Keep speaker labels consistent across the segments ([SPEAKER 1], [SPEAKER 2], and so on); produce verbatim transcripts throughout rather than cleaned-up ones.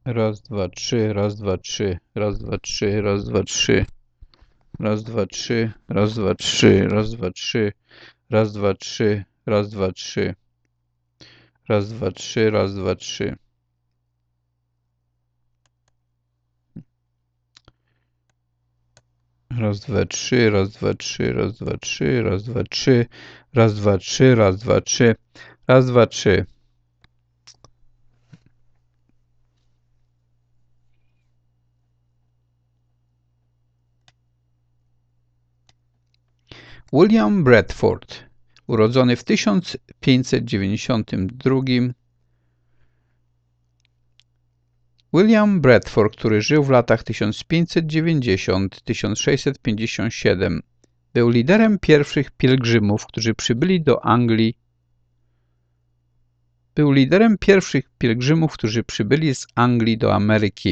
[SPEAKER 1] Raz, dwa, trzy, raz, dwa, trzy, raz, dwa, trzy, raz, dwa, trzy, raz, dwa, trzy, raz, dwa, trzy, raz, dwa, trzy, raz, dwa, trzy, raz, dwa, trzy, raz, dwa, trzy, raz, dwa, trzy. Raz, dwa, trzy, raz, dwa, trzy, raz, dwa, trzy, raz, dwa, trzy, raz, dwa, trzy, raz, dwa, trzy, raz, dwa, trzy. William Bradford, urodzony w tysiąc pięćset dziewięćdziesiątym drugim. William Bradford, który żył w latach tysiąc pięćset dziewięćdziesiątym do tysiąc sześćset pięćdziesiątego siódmego, był liderem pierwszych pielgrzymów, którzy przybyli do Anglii. Był liderem pierwszych pielgrzymów, którzy przybyli z Anglii do Ameryki.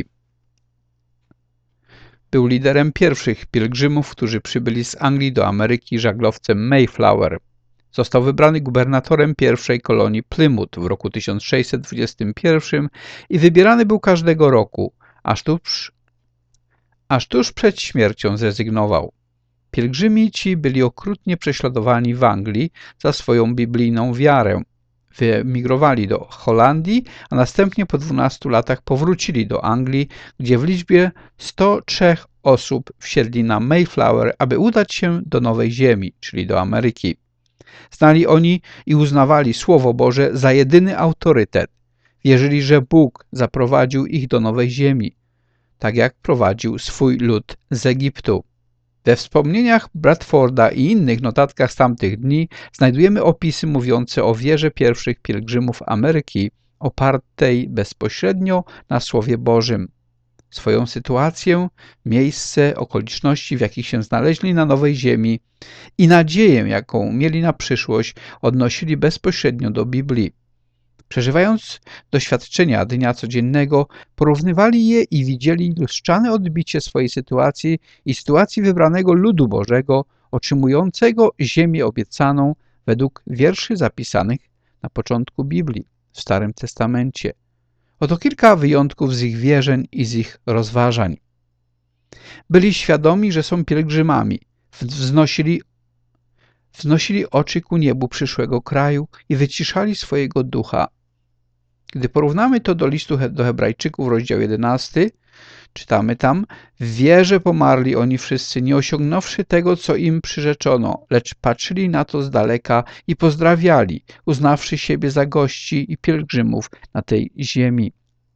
[SPEAKER 1] Był liderem pierwszych pielgrzymów, którzy przybyli z Anglii do Ameryki żaglowcem Mayflower. Został wybrany gubernatorem pierwszej kolonii Plymouth w roku tysiąc sześćset dwudziestym pierwszym i wybierany był każdego roku, aż tuż, aż tuż przed śmiercią zrezygnował. Pielgrzymi ci byli okrutnie prześladowani w Anglii za swoją biblijną wiarę. Wyemigrowali do Holandii, a następnie po dwunastu latach powrócili do Anglii, gdzie w liczbie sto trzy osób wsiedli na Mayflower, aby udać się do Nowej Ziemi, czyli do Ameryki. Znali oni i uznawali Słowo Boże za jedyny autorytet. Wierzyli, że Bóg zaprowadził ich do Nowej Ziemi, tak jak prowadził swój lud z Egiptu. We wspomnieniach Bradforda i innych notatkach z tamtych dni znajdujemy opisy mówiące o wierze pierwszych pielgrzymów Ameryki, opartej bezpośrednio na Słowie Bożym. Swoją sytuację, miejsce, okoliczności, w jakich się znaleźli na Nowej Ziemi i nadzieję, jaką mieli na przyszłość, odnosili bezpośrednio do Biblii. Przeżywając doświadczenia dnia codziennego, porównywali je i widzieli lustrzane odbicie swojej sytuacji i sytuacji wybranego ludu Bożego, otrzymującego ziemię obiecaną według wierszy zapisanych na początku Biblii w Starym Testamencie. Oto kilka wyjątków z ich wierzeń i z ich rozważań. Byli świadomi, że są pielgrzymami, wznosili Wznosili oczy ku niebu przyszłego kraju i wyciszali swojego ducha. Gdy porównamy to do listu do Hebrajczyków, rozdział jedenasty, czytamy tam: w wierze pomarli oni wszyscy, nie osiągnąwszy tego, co im przyrzeczono, lecz patrzyli na to z daleka i pozdrawiali, uznawszy siebie za gości i pielgrzymów na tej ziemi.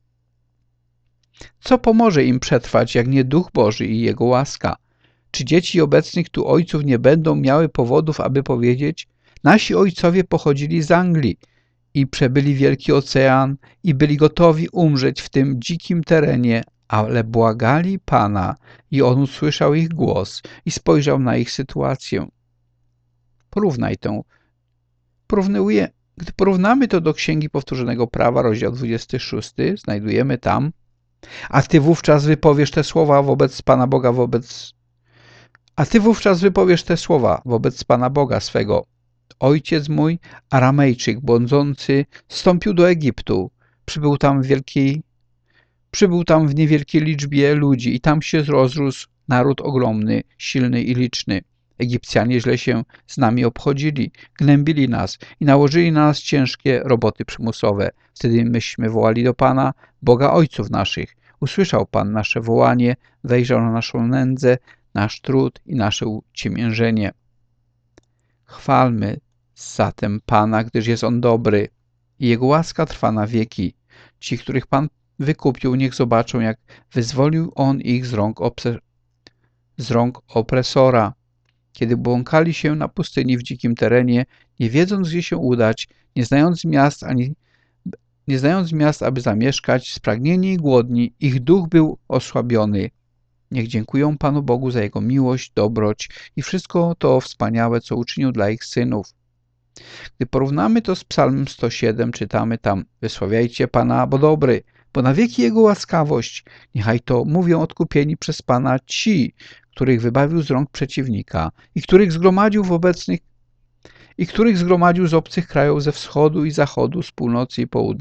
[SPEAKER 1] Co pomoże im przetrwać, jak nie Duch Boży i Jego łaska? Czy dzieci obecnych tu ojców nie będą miały powodów, aby powiedzieć: nasi ojcowie pochodzili z Anglii i przebyli Wielki Ocean i byli gotowi umrzeć w tym dzikim terenie, ale błagali Pana i On usłyszał ich głos i spojrzał na ich sytuację. Porównaj tę. Porównuje, gdy porównamy to do Księgi Powtórzonego Prawa, rozdział dwudziesty szósty, znajdujemy tam: a ty wówczas wypowiesz te słowa wobec Pana Boga, wobec A ty wówczas wypowiesz te słowa wobec Pana Boga swego. Ojciec mój, Aramejczyk, błądzący, zstąpił do Egiptu. Przybył tam w wielkiej, przybył tam w niewielkiej liczbie ludzi i tam się rozrósł naród ogromny, silny i liczny. Egipcjanie źle się z nami obchodzili, gnębili nas i nałożyli na nas ciężkie roboty przymusowe. Wtedy myśmy wołali do Pana, Boga ojców naszych. Usłyszał Pan nasze wołanie, wejrzał na naszą nędzę, nasz trud i nasze uciemiężenie. Chwalmy zatem Pana, gdyż jest On dobry i Jego łaska trwa na wieki. Ci, których Pan wykupił, niech zobaczą, jak wyzwolił On ich z rąk, z rąk opresora. Kiedy błąkali się na pustyni w dzikim terenie, nie wiedząc, gdzie się udać, nie znając miast, ani nie znając miast, aby zamieszkać, spragnieni i głodni, ich duch był osłabiony. Niech dziękują Panu Bogu za Jego miłość, dobroć i wszystko to wspaniałe, co uczynił dla ich synów. Gdy porównamy to z Psalmem sto siedem, czytamy tam: wysławiajcie Pana, bo dobry, bo na wieki Jego łaskawość. Niechaj to mówią odkupieni przez Pana ci, których wybawił z rąk przeciwnika i których zgromadził w obecnych i których zgromadził z obcych krajów, ze wschodu i zachodu, z północy i południa.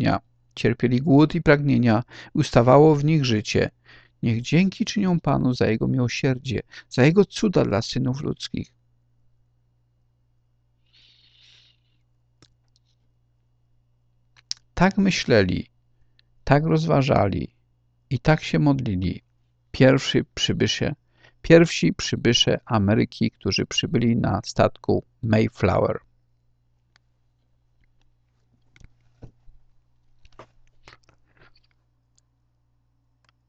[SPEAKER 1] Cierpieli głód i pragnienia, ustawało w nich życie. Niech dzięki czynią Panu za Jego miłosierdzie, za Jego cuda dla synów ludzkich. Tak myśleli, tak rozważali i tak się modlili pierwsi przybysze, pierwsi przybysze Ameryki, którzy przybyli na statku Mayflower.